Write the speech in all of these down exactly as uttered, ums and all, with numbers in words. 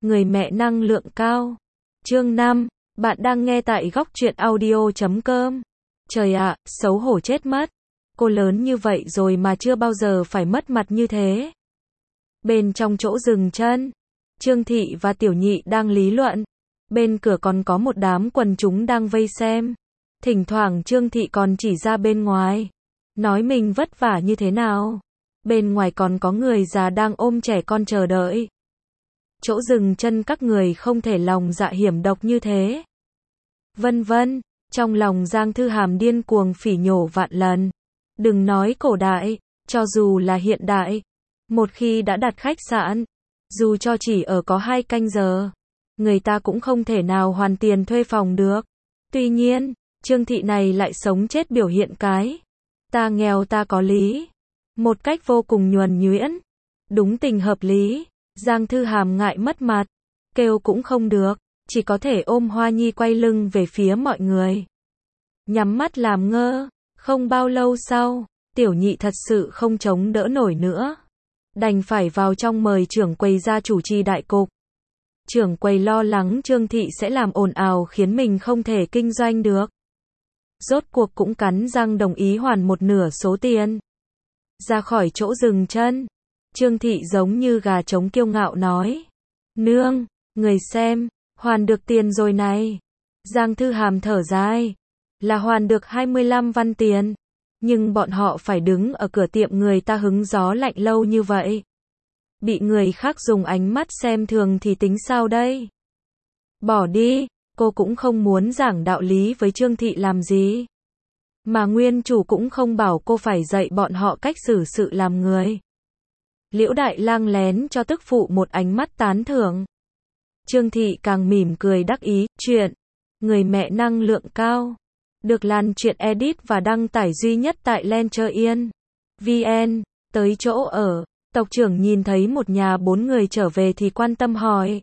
Người mẹ năng lượng cao. Chương năm. Bạn đang nghe tại góc truyện audio chấm com. Trời ạ, xấu hổ chết mất. Cô lớn như vậy rồi mà chưa bao giờ phải mất mặt như thế. Bên trong chỗ dừng chân, Trương Thị và Tiểu Nhị đang lý luận. Bên cửa còn có một đám quần chúng đang vây xem. Thỉnh thoảng Trương Thị còn chỉ ra bên ngoài, nói mình vất vả như thế nào. Bên ngoài còn có người già đang ôm trẻ con chờ đợi. Chỗ dừng chân các người không thể lòng dạ hiểm độc như thế. Vân vân, trong lòng Giang Thư Hàm điên cuồng phỉ nhổ vạn lần. Đừng nói cổ đại, cho dù là hiện đại, một khi đã đặt khách sạn, dù cho chỉ ở có hai canh giờ, người ta cũng không thể nào hoàn tiền thuê phòng được. Tuy nhiên, Trương Thị này lại sống chết biểu hiện cái ta nghèo ta có lý, một cách vô cùng nhuần nhuyễn, đúng tình hợp lý. Giang Thư Hàm ngại mất mặt, kêu cũng không được, chỉ có thể ôm Hoa Nhi quay lưng về phía mọi người, nhắm mắt làm ngơ. Không bao lâu sau, Tiểu Nhị thật sự không chống đỡ nổi nữa, đành phải vào trong mời trưởng quầy ra chủ trì đại cục. Trưởng quầy lo lắng Trương Thị sẽ làm ồn ào khiến mình không thể kinh doanh được, rốt cuộc cũng cắn răng đồng ý hoàn một nửa số tiền. Ra khỏi chỗ dừng chân, Trương Thị giống như gà trống kiêu ngạo nói: Nương, người xem, hoàn được tiền rồi này. Giang Thư Hàm thở dài, là hoàn được hai mươi lăm văn tiền, nhưng bọn họ phải đứng ở cửa tiệm người ta hứng gió lạnh lâu như vậy, bị người khác dùng ánh mắt xem thường thì tính sao đây? Bỏ đi, cô cũng không muốn giảng đạo lý với Trương Thị làm gì. Mà nguyên chủ cũng không bảo cô phải dạy bọn họ cách xử sự làm người. Liễu Đại Lang lén cho tức phụ một ánh mắt tán thưởng. Trương Thị càng mỉm cười đắc ý. Chuyện Người mẹ năng lượng cao được lan truyện edit và đăng tải duy nhất tại Lencher.in vn. Tới chỗ ở, tộc trưởng nhìn thấy một nhà bốn người trở về thì quan tâm hỏi: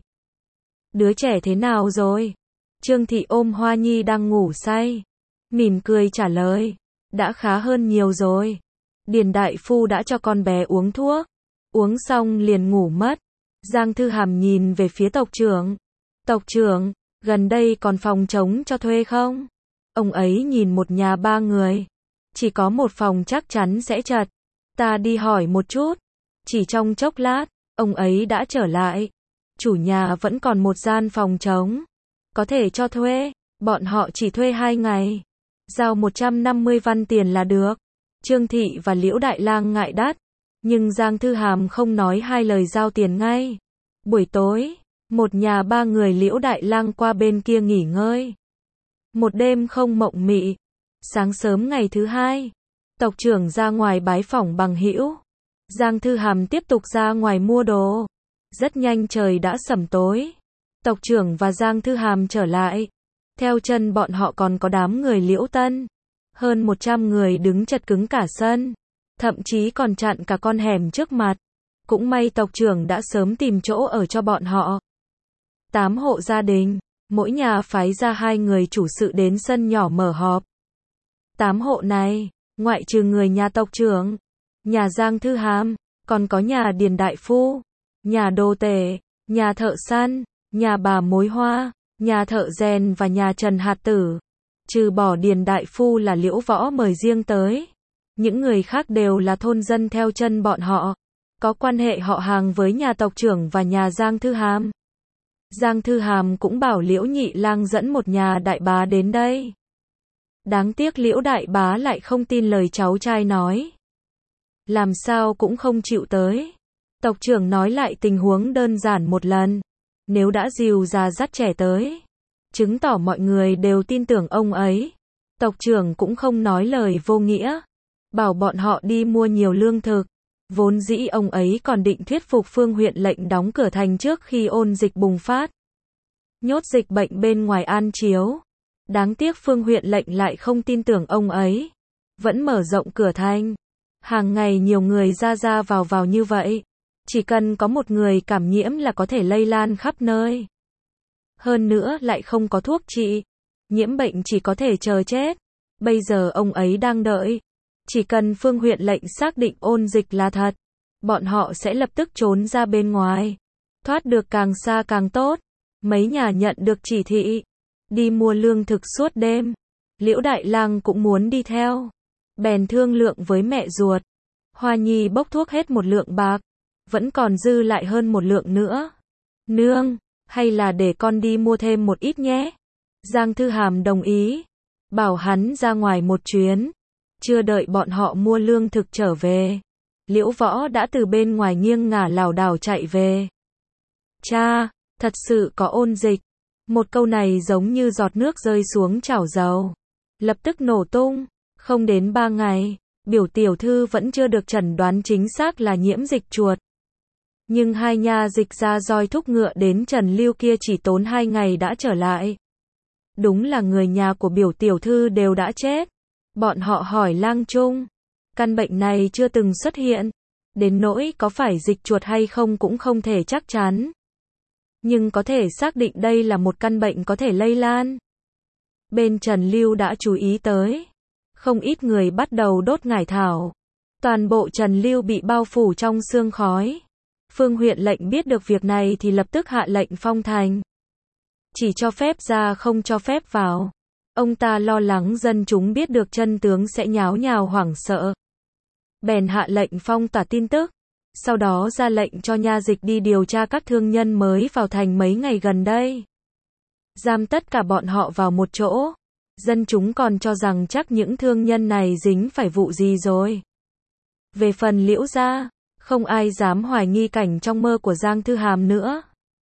Đứa trẻ thế nào rồi? Trương Thị ôm Hoa Nhi đang ngủ say, mỉm cười trả lời: Đã khá hơn nhiều rồi. Điền đại phu đã cho con bé uống thuốc, uống xong liền ngủ mất. Giang Thư Hàm nhìn về phía tộc trưởng. Tộc trưởng, gần đây còn phòng trống cho thuê không? Ông ấy nhìn một nhà ba người, chỉ có một phòng chắc chắn sẽ chật. Ta đi hỏi một chút. Chỉ trong chốc lát, ông ấy đã trở lại. Chủ nhà vẫn còn một gian phòng trống, có thể cho thuê. Bọn họ chỉ thuê hai ngày, giao một trăm năm mươi văn tiền là được. Trương Thị và Liễu Đại Lang ngại đắt, nhưng Giang Thư Hàm không nói hai lời giao tiền ngay. Buổi tối, một nhà ba người Liễu Đại Lang qua bên kia nghỉ ngơi. Một đêm không mộng mị. Sáng sớm ngày thứ hai, tộc trưởng ra ngoài bái phỏng bằng hữu. Giang Thư Hàm tiếp tục ra ngoài mua đồ. Rất nhanh trời đã sẩm tối. Tộc trưởng và Giang Thư Hàm trở lại. Theo chân bọn họ còn có đám người Liễu Tân. Hơn một trăm người đứng chật cứng cả sân, thậm chí còn chặn cả con hẻm trước mặt. Cũng may tộc trưởng đã sớm tìm chỗ ở cho bọn họ. Tám hộ gia đình, mỗi nhà phái ra hai người chủ sự đến sân nhỏ mở họp. Tám hộ này, ngoại trừ người nhà tộc trưởng, nhà Giang Thư Hàm, còn có nhà Điền đại phu, nhà đồ tể, nhà thợ săn, nhà bà mối hoa, nhà thợ rèn và nhà Trần Hạt Tử. Trừ bỏ Điền đại phu là Liễu Võ mời riêng tới, những người khác đều là thôn dân theo chân bọn họ, có quan hệ họ hàng với nhà tộc trưởng và nhà Giang Thư Hàm. Giang Thư Hàm cũng bảo Liễu Nhị Lang dẫn một nhà đại bá đến đây. Đáng tiếc Liễu đại bá lại không tin lời cháu trai nói, làm sao cũng không chịu tới. Tộc trưởng nói lại tình huống đơn giản một lần, nếu đã dìu già dắt trẻ tới, chứng tỏ mọi người đều tin tưởng ông ấy. Tộc trưởng cũng không nói lời vô nghĩa, bảo bọn họ đi mua nhiều lương thực. Vốn dĩ ông ấy còn định thuyết phục Phương huyện lệnh đóng cửa thành trước khi ôn dịch bùng phát, nhốt dịch bệnh bên ngoài An Chiếu. Đáng tiếc Phương huyện lệnh lại không tin tưởng ông ấy, vẫn mở rộng cửa thành. Hàng ngày nhiều người ra ra vào vào như vậy, chỉ cần có một người cảm nhiễm là có thể lây lan khắp nơi. Hơn nữa lại không có thuốc trị, nhiễm bệnh chỉ có thể chờ chết. Bây giờ ông ấy đang đợi, chỉ cần Phương huyện lệnh xác định ôn dịch là thật, bọn họ sẽ lập tức trốn ra bên ngoài. thoát được càng xa càng tốt. Mấy nhà nhận được chỉ thị, đi mua lương thực suốt đêm. Liễu Đại Lang cũng muốn đi theo. Bèn thương lượng với mẹ ruột. Hoa Nhi bốc thuốc hết một lượng bạc, vẫn còn dư lại hơn một lượng nữa. Nương, hay là để con đi mua thêm một ít nhé. Giang Thư Hàm đồng ý, bảo hắn ra ngoài một chuyến. Chưa đợi bọn họ mua lương thực trở về, Liễu Võ đã từ bên ngoài nghiêng ngả lảo đảo chạy về. Cha, thật sự có ôn dịch. Một câu này giống như giọt nước rơi xuống chảo dầu, lập tức nổ tung. Không đến ba ngày, biểu tiểu thư vẫn chưa được chẩn đoán chính xác là nhiễm dịch chuột. Nhưng hai nha dịch ra roi thúc ngựa đến Trần Lưu kia chỉ tốn hai ngày đã trở lại. Đúng là người nhà của biểu tiểu thư đều đã chết. Bọn họ hỏi Lang Trung, căn bệnh này chưa từng xuất hiện, đến nỗi có phải dịch chuột hay không cũng không thể chắc chắn. Nhưng có thể xác định đây là một căn bệnh có thể lây lan. Bên Trần Lưu đã chú ý tới, không ít người bắt đầu đốt ngải thảo. Toàn bộ Trần Lưu bị bao phủ trong sương khói. Phương huyện lệnh biết được việc này thì lập tức hạ lệnh phong thành. Chỉ cho phép ra không cho phép vào. Ông ta lo lắng dân chúng biết được chân tướng sẽ nháo nhào hoảng sợ. Bèn hạ lệnh phong tỏa tin tức. Sau đó ra lệnh cho nha dịch đi điều tra các thương nhân mới vào thành mấy ngày gần đây. Giam tất cả bọn họ vào một chỗ. Dân chúng còn cho rằng chắc những thương nhân này dính phải vụ gì rồi. Về phần Liễu gia, không ai dám hoài nghi cảnh trong mơ của Giang Thư Hàm nữa.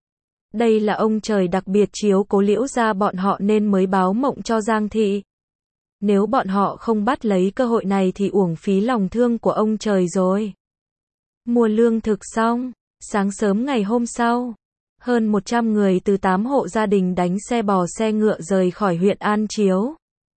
Đây là ông trời đặc biệt chiếu cố Liễu gia bọn họ nên mới báo mộng cho Giang thị. Nếu bọn họ không bắt lấy cơ hội này thì uổng phí lòng thương của ông trời rồi. Mua lương thực xong, sáng sớm ngày hôm sau, hơn một trăm người từ tám hộ gia đình đánh xe bò xe ngựa rời khỏi huyện An Chiếu.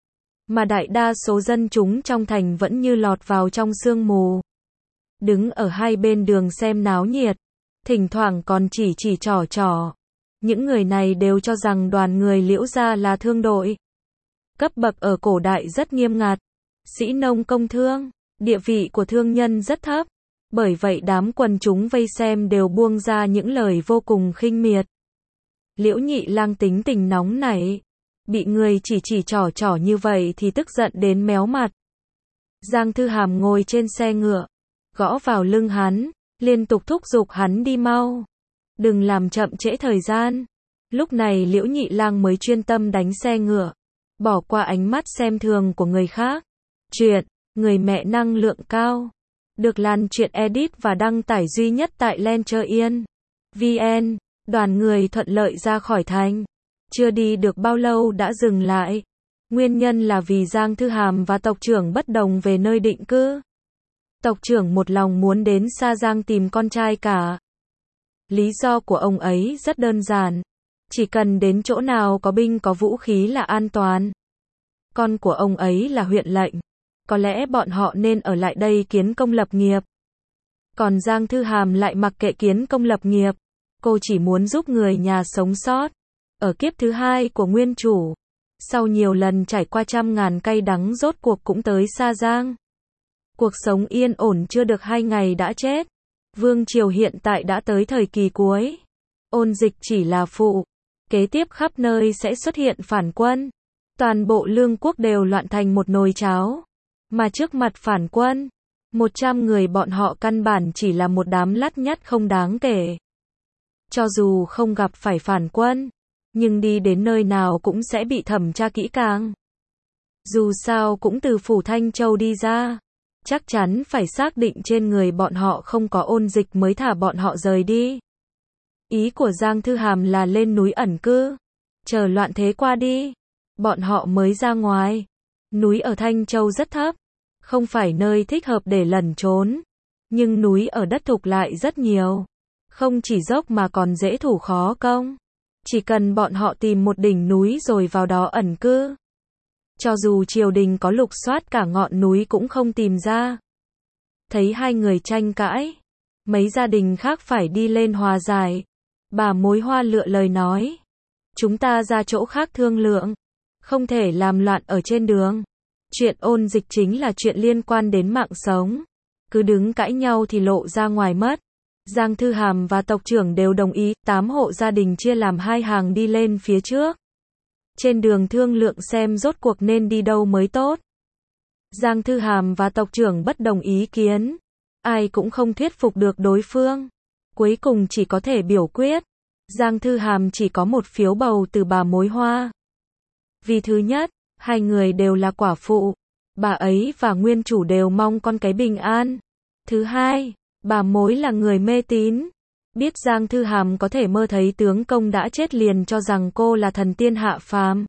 Mà đại đa số dân chúng trong thành vẫn như lọt vào trong sương mù. Đứng ở hai bên đường xem náo nhiệt, thỉnh thoảng còn chỉ chỉ trỏ trỏ. Những người này đều cho rằng đoàn người Liễu gia là thương đội. Cấp bậc ở cổ đại rất nghiêm ngặt. Sĩ nông công thương, địa vị của thương nhân rất thấp. Bởi vậy đám quần chúng vây xem đều buông ra những lời vô cùng khinh miệt. Liễu Nhị Lang tính tình nóng nảy, bị người chỉ chỉ trỏ trỏ như vậy thì tức giận đến méo mặt. Giang Thư Hàm ngồi trên xe ngựa, gõ vào lưng hắn, liên tục thúc giục hắn đi mau. Đừng làm chậm trễ thời gian. Lúc này Liễu Nhị Lang mới chuyên tâm đánh xe ngựa, bỏ qua ánh mắt xem thường của người khác. Chuyện, người mẹ năng lượng cao, được lan truyện edit và đăng tải duy nhất tại Lencher.in. vê en, đoàn người thuận lợi ra khỏi thành. Chưa đi được bao lâu đã dừng lại. Nguyên nhân là vì Giang Thư Hàm và tộc trưởng bất đồng về nơi định cư. Tộc trưởng một lòng muốn đến Sa Giang tìm con trai cả. Lý do của ông ấy rất đơn giản. Chỉ cần đến chỗ nào có binh có vũ khí là an toàn. Con của ông ấy là huyện lệnh. Có lẽ bọn họ nên ở lại đây kiến công lập nghiệp. Còn Giang Thư Hàm lại mặc kệ kiến công lập nghiệp. Cô chỉ muốn giúp người nhà sống sót. Ở kiếp thứ hai của nguyên chủ, sau nhiều lần trải qua trăm ngàn cay đắng rốt cuộc cũng tới Sa Giang. Cuộc sống yên ổn chưa được hai ngày đã chết. Vương triều hiện tại đã tới thời kỳ cuối. Ôn dịch chỉ là phụ. Kế tiếp khắp nơi sẽ xuất hiện phản quân. Toàn bộ lương quốc đều loạn thành một nồi cháo. Mà trước mặt phản quân, một trăm người bọn họ căn bản chỉ là một đám lắt nhắt không đáng kể. Cho dù không gặp phải phản quân, nhưng đi đến nơi nào cũng sẽ bị thẩm tra kỹ càng. Dù sao cũng từ phủ Thanh Châu đi ra, chắc chắn phải xác định trên người bọn họ không có ôn dịch mới thả bọn họ rời đi. Ý của Giang Thư Hàm là lên núi ẩn cư, chờ loạn thế qua đi, bọn họ mới ra ngoài. Núi ở Thanh Châu rất thấp, không phải nơi thích hợp để lẩn trốn, nhưng núi ở đất thục lại rất nhiều, không chỉ dốc mà còn dễ thủ khó công. Chỉ cần bọn họ tìm một đỉnh núi rồi vào đó ẩn cư, cho dù triều đình có lục soát cả ngọn núi cũng không tìm ra. Thấy hai người tranh cãi, mấy gia đình khác phải đi lên hòa giải. Bà Mối Hoa lựa lời nói, chúng ta ra chỗ khác thương lượng, không thể làm loạn ở trên đường. Chuyện ôn dịch chính là chuyện liên quan đến mạng sống, cứ đứng cãi nhau thì lộ ra ngoài mất. Giang Thư Hàm và tộc trưởng đều đồng ý, tám hộ gia đình chia làm hai hàng đi lên phía trước. Trên đường thương lượng xem rốt cuộc nên đi đâu mới tốt. Giang Thư Hàm và tộc trưởng bất đồng ý kiến. Ai cũng không thuyết phục được đối phương. Cuối cùng chỉ có thể biểu quyết. Giang Thư Hàm chỉ có một phiếu bầu từ bà Mối Hoa. Vì thứ nhất, hai người đều là quả phụ. Bà ấy và nguyên chủ đều mong con cái bình an. Thứ hai, bà Mối là người mê tín. Biết Giang Thư Hàm có thể mơ thấy tướng công đã chết liền cho rằng cô là thần tiên hạ phàm.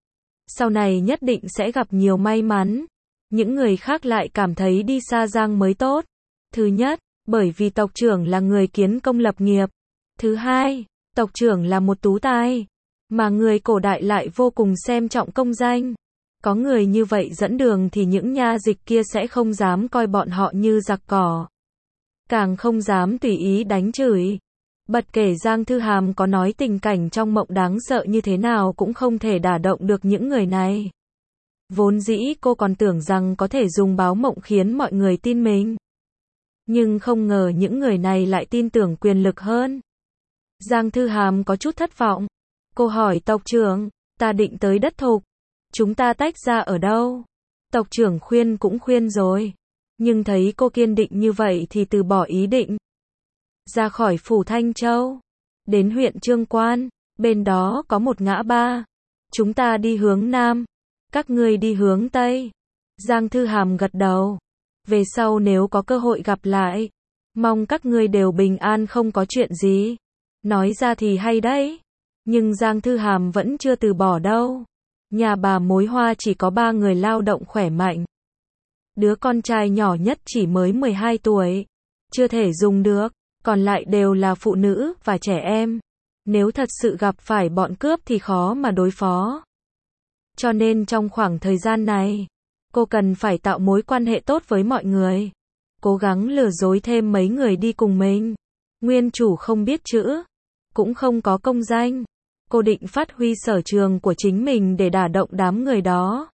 Sau này nhất định sẽ gặp nhiều may mắn. Những người khác lại cảm thấy đi xa Giang mới tốt. Thứ nhất, bởi vì tộc trưởng là người kiến công lập nghiệp. Thứ hai, tộc trưởng là một tú tài. Mà người cổ đại lại vô cùng xem trọng công danh. Có người như vậy dẫn đường thì những nha dịch kia sẽ không dám coi bọn họ như giặc cỏ. Càng không dám tùy ý đánh chửi. Bất kể Giang Thư Hàm có nói tình cảnh trong mộng đáng sợ như thế nào cũng không thể đả động được những người này. Vốn dĩ cô còn tưởng rằng có thể dùng báo mộng khiến mọi người tin mình. Nhưng không ngờ những người này lại tin tưởng quyền lực hơn. Giang Thư Hàm có chút thất vọng. Cô hỏi tộc trưởng, ta định tới đất thục. Chúng ta tách ra ở đâu? Tộc trưởng khuyên cũng khuyên rồi. Nhưng thấy cô kiên định như vậy thì từ bỏ ý định. Ra khỏi phủ Thanh Châu. Đến huyện Trương Quan. Bên đó có một ngã ba. Chúng ta đi hướng Nam. Các ngươi đi hướng Tây. Giang Thư Hàm gật đầu. Về sau nếu có cơ hội gặp lại. Mong các ngươi đều bình an không có chuyện gì. Nói ra thì hay đấy. Nhưng Giang Thư Hàm vẫn chưa từ bỏ đâu. Nhà bà Mối Hoa chỉ có ba người lao động khỏe mạnh. Đứa con trai nhỏ nhất chỉ mới mười hai tuổi. Chưa thể dùng được. Còn lại đều là phụ nữ và trẻ em. Nếu thật sự gặp phải bọn cướp thì khó mà đối phó. Cho nên trong khoảng thời gian này, cô cần phải tạo mối quan hệ tốt với mọi người. Cố gắng lừa dối thêm mấy người đi cùng mình. Nguyên chủ không biết chữ. Cũng không có công danh. Cô định phát huy sở trường của chính mình để đả động đám người đó.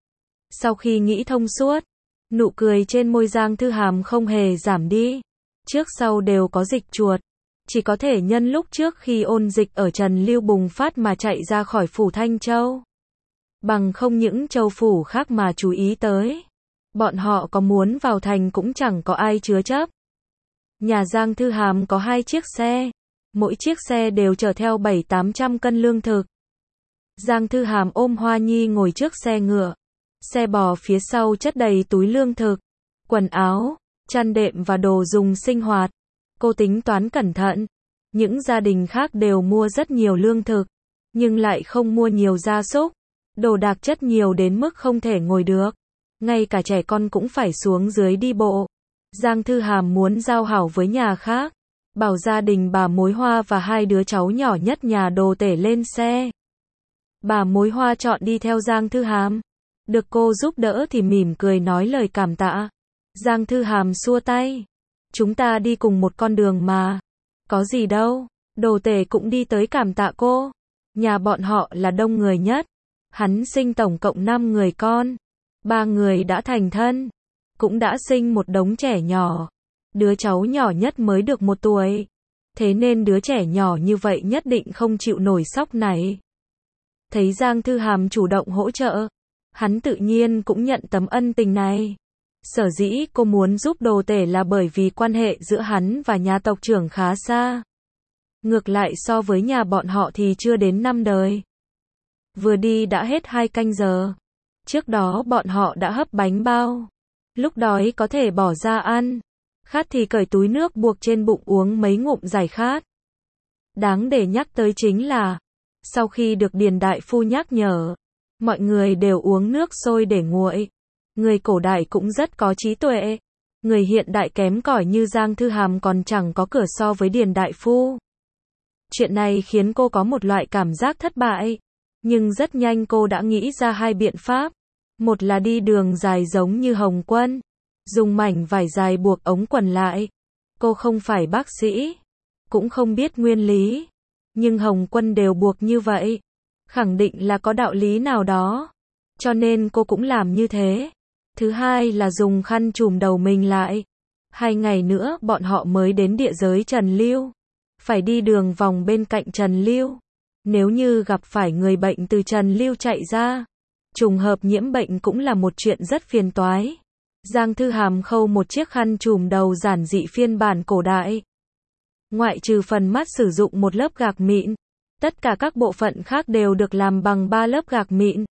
Sau khi nghĩ thông suốt, nụ cười trên môi Giang Thư Hàm không hề giảm đi. Trước sau đều có dịch chuột. Chỉ có thể nhân lúc trước khi ôn dịch ở Trần Lưu bùng phát mà chạy ra khỏi phủ Thanh Châu. Bằng không những châu phủ khác mà chú ý tới. Bọn họ có muốn vào thành cũng chẳng có ai chứa chấp. Nhà Giang Thư Hàm có hai chiếc xe. Mỗi chiếc xe đều chở theo bảy tám trăm cân lương thực. Giang Thư Hàm ôm Hoa Nhi ngồi trước xe ngựa. Xe bò phía sau chất đầy túi lương thực, quần áo, chăn đệm và đồ dùng sinh hoạt. Cô tính toán cẩn thận. Những gia đình khác đều mua rất nhiều lương thực, nhưng lại không mua nhiều gia súc. Đồ đạc chất nhiều đến mức không thể ngồi được. Ngay cả trẻ con cũng phải xuống dưới đi bộ. Giang Thư Hàm muốn giao hảo với nhà khác. Bảo gia đình bà Mối Hoa và hai đứa cháu nhỏ nhất nhà Đồ Tể lên xe. Bà Mối Hoa chọn đi theo Giang Thư Hàm. Được cô giúp đỡ thì mỉm cười nói lời cảm tạ. Giang Thư Hàm xua tay. Chúng ta đi cùng một con đường mà. Có gì đâu. Đồ Tể cũng đi tới cảm tạ cô. Nhà bọn họ là đông người nhất. Hắn sinh tổng cộng năm người con. Ba người đã thành thân. Cũng đã sinh một đống trẻ nhỏ. Đứa cháu nhỏ nhất mới được một tuổi. Thế nên đứa trẻ nhỏ như vậy nhất định không chịu nổi sóc này. Thấy Giang Thư Hàm chủ động hỗ trợ. Hắn tự nhiên cũng nhận tấm ân tình này. Sở dĩ cô muốn giúp Đồ Tể là bởi vì quan hệ giữa hắn và nhà tộc trưởng khá xa. Ngược lại so với nhà bọn họ thì chưa đến năm đời. Vừa đi đã hết hai canh giờ. Trước đó bọn họ đã hấp bánh bao. Lúc đói có thể bỏ ra ăn. Khát thì cởi túi nước buộc trên bụng uống mấy ngụm giải khát. Đáng để nhắc tới chính là, sau khi được Điền đại phu nhắc nhở, mọi người đều uống nước sôi để nguội. Người cổ đại cũng rất có trí tuệ. Người hiện đại kém cỏi như Giang Thư Hàm còn chẳng có cửa so với Điền đại phu. Chuyện này khiến cô có một loại cảm giác thất bại. Nhưng rất nhanh cô đã nghĩ ra hai biện pháp. Một là đi đường dài giống như Hồng Quân. Dùng mảnh vải dài buộc ống quần lại. Cô không phải bác sĩ. Cũng không biết nguyên lý. Nhưng Hồng Quân đều buộc như vậy. Khẳng định là có đạo lý nào đó. Cho nên cô cũng làm như thế. Thứ hai là dùng khăn trùm đầu mình lại. Hai ngày nữa bọn họ mới đến địa giới Trần Lưu. Phải đi đường vòng bên cạnh Trần Lưu. Nếu như gặp phải người bệnh từ Trần Lưu chạy ra, trùng hợp nhiễm bệnh cũng là một chuyện rất phiền toái. Giang Thư Hàm khâu một chiếc khăn trùm đầu giản dị phiên bản cổ đại. Ngoại trừ phần mắt sử dụng một lớp gạc mịn, tất cả các bộ phận khác đều được làm bằng ba lớp gạc mịn.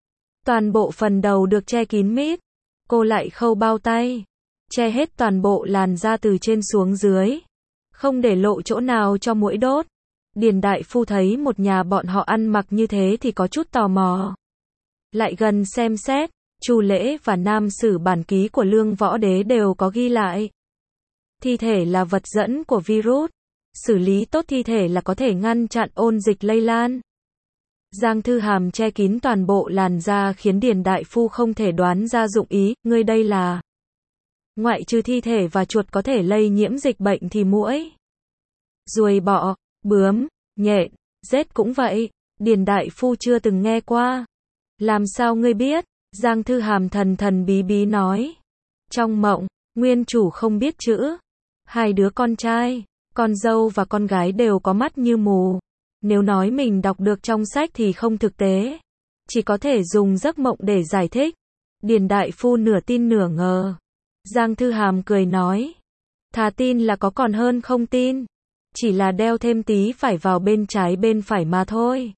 Toàn bộ phần đầu được che kín mít. Cô lại khâu bao tay, che hết toàn bộ làn da từ trên xuống dưới, không để lộ chỗ nào cho muỗi đốt. Điền đại phu thấy một nhà bọn họ ăn mặc như thế thì có chút tò mò. Lại gần xem xét, Chu Lễ và Nam Sử bản ký của Lương Võ Đế đều có ghi lại. Thi thể là vật dẫn của virus, xử lý tốt thi thể là có thể ngăn chặn ôn dịch lây lan. Giang Thư Hàm che kín toàn bộ làn da khiến Điền đại phu không thể đoán ra dụng ý, ngươi đây là. Ngoại trừ thi thể và chuột có thể lây nhiễm dịch bệnh thì muỗi, ruồi bọ, bướm, nhện, rết cũng vậy. Điền đại phu chưa từng nghe qua. Làm sao ngươi biết? Giang Thư Hàm thần thần bí bí nói. Trong mộng, nguyên chủ không biết chữ. Hai đứa con trai, con dâu và con gái đều có mắt như mù. Nếu nói mình đọc được trong sách thì không thực tế. Chỉ có thể dùng giấc mộng để giải thích. Điền đại phu nửa tin nửa ngờ. Giang Thư Hàm cười nói. Thà tin là có còn hơn không tin. Chỉ là đeo thêm tí phải vào bên trái bên phải mà thôi.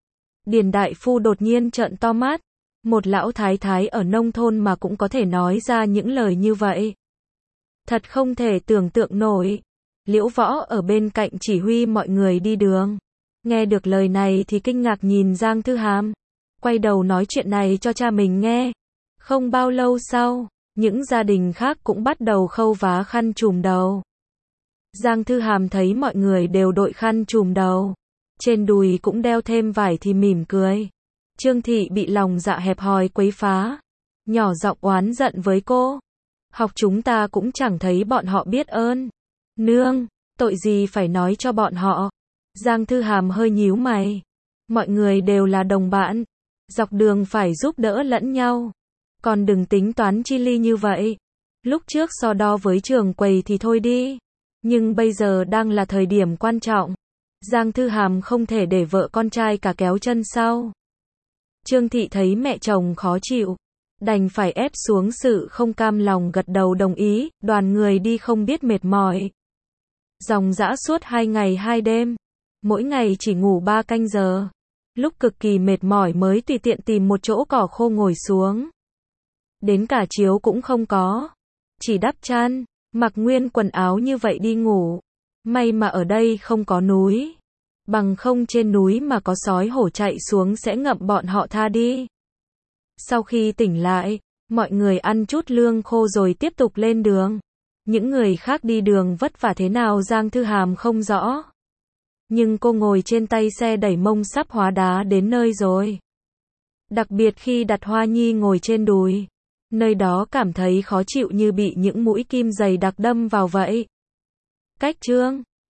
Điền đại phu đột nhiên trợn to mắt. Một lão thái thái ở nông thôn mà cũng có thể nói ra những lời như vậy. Thật không thể tưởng tượng nổi. Liễu Võ ở bên cạnh chỉ huy mọi người đi đường. Nghe được lời này thì kinh ngạc nhìn Giang Thư Hàm. Quay đầu nói chuyện này cho cha mình nghe. Không bao lâu sau, những gia đình khác cũng bắt đầu khâu vá khăn trùm đầu. Giang Thư Hàm thấy mọi người đều đội khăn trùm đầu. Trên đùi cũng đeo thêm vải thì mỉm cười. Trương Thị bị lòng dạ hẹp hòi quấy phá. Nhỏ giọng oán giận với cô. Học chúng ta cũng chẳng thấy bọn họ biết ơn. Nương, tội gì phải nói cho bọn họ. Giang Thư Hàm hơi nhíu mày. Mọi người đều là đồng bạn. Dọc đường phải giúp đỡ lẫn nhau. Còn đừng tính toán chi ly như vậy. Lúc trước so đo với Trường Quầy thì thôi đi. Nhưng bây giờ đang là thời điểm quan trọng. Giang Thư Hàm không thể để vợ con trai cả kéo chân sau. Trương Thị thấy mẹ chồng khó chịu. Đành phải ép xuống sự không cam lòng gật đầu đồng ý. Đoàn người đi không biết mệt mỏi. Dòng dã suốt hai ngày hai đêm. Mỗi ngày chỉ ngủ ba canh giờ. Lúc cực kỳ mệt mỏi mới tùy tiện tìm một chỗ cỏ khô ngồi xuống. Đến cả chiếu cũng không có. Chỉ đắp chăn, mặc nguyên quần áo như vậy đi ngủ. May mà ở đây không có núi. Bằng không trên núi mà có sói hổ chạy xuống sẽ ngậm bọn họ tha đi. Sau khi tỉnh lại, mọi người ăn chút lương khô rồi tiếp tục lên đường. Những người khác đi đường vất vả thế nào Giang Thư Hàm không rõ. Nhưng cô ngồi trên tay xe đẩy mông sắp hóa đá đến nơi rồi. Đặc biệt khi đặt Hoa Nhi ngồi trên đùi. Nơi đó cảm thấy khó chịu như bị những mũi kim dày đặc đâm vào vậy. Cách chương